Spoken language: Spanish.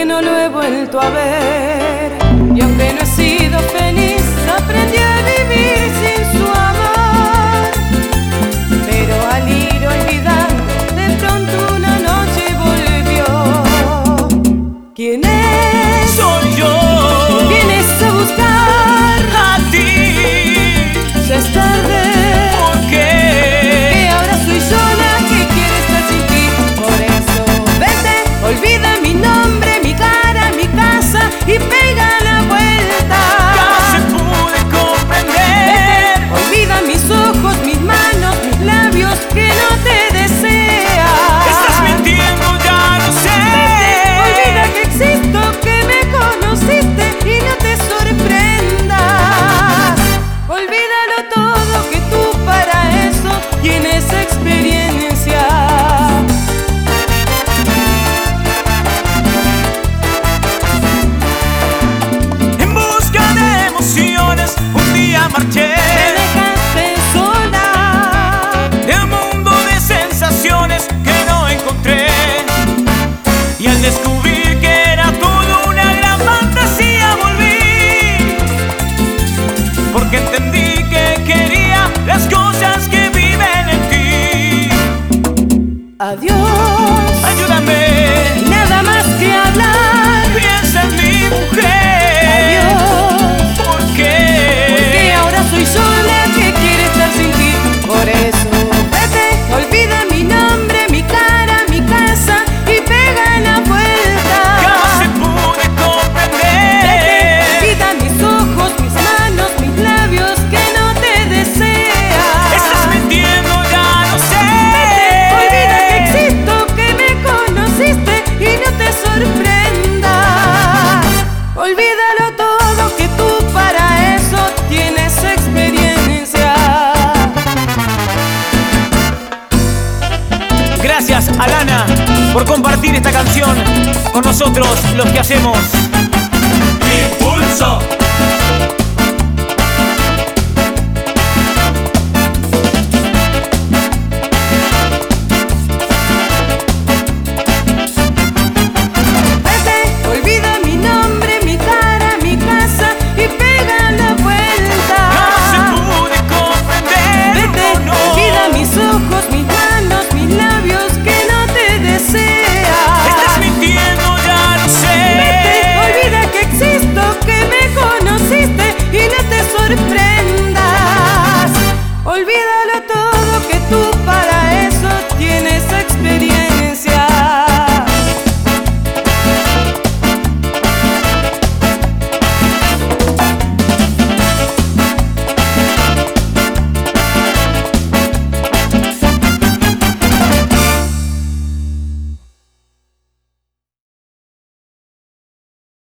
que no lo he vuelto a ver. Y aunque no he sido feliz, aprendí a vivir sin su amor. Pero al ir olvidando, de pronto una noche volvió. ¿Quién es? Soy yo. Vienes a buscar A ti. ya es tarde. ¿Por qué? Que ahora soy yo la que quiere estar sin ti. Por eso vete, olvida mi nombre, mi cara, mi casa y pega la vuelta. Casi pude comprender. Vete, olvida mis ojos, mis manos, mis labios que no te desean. Estás mintiendo, ya no sé. Olvida que existo, que me conociste y no te sorprendas. Olvídalo todo, que tú para eso tienes experiencia. En busca de emociones, un día marché. Me dejaste sola. De un mundo de sensaciones que no encontré. Y al descubrir que era todo una gran fantasía volví. Porque entendí que quería las cosas que viven en ti. Adiós. Ayúdame, Nada más que hablar. piensa en mi mujer. Adiós. ¿Por qué? Porque ahora soy yo la que quiere estar sin ti. Por eso vete, olvida mi nombre, mi cara, mi casa y pega la vuelta. Casi pude Vete, comprender. olvida mis ojos, mis manos, mis labios que no te desean. Estás mintiendo, ya no sé. Olvida que existo, que me conociste y no te sorprendas. Olvídalo todo, que tú para eso tienes experiencia. Gracias, Alana, por compartir esta canción con nosotros, los que hacemos Impulso. Vete, olvida mi nombre, mi cara, mi casa y pega la vuelta. Casi pude comprender. Vete, Oh, no. olvida mis ojos, mis manos, mis labios que no te desean. Estás mintiendo, ya no sé. Vete, olvida que existo, que me conociste y no te sorprendas. Olvida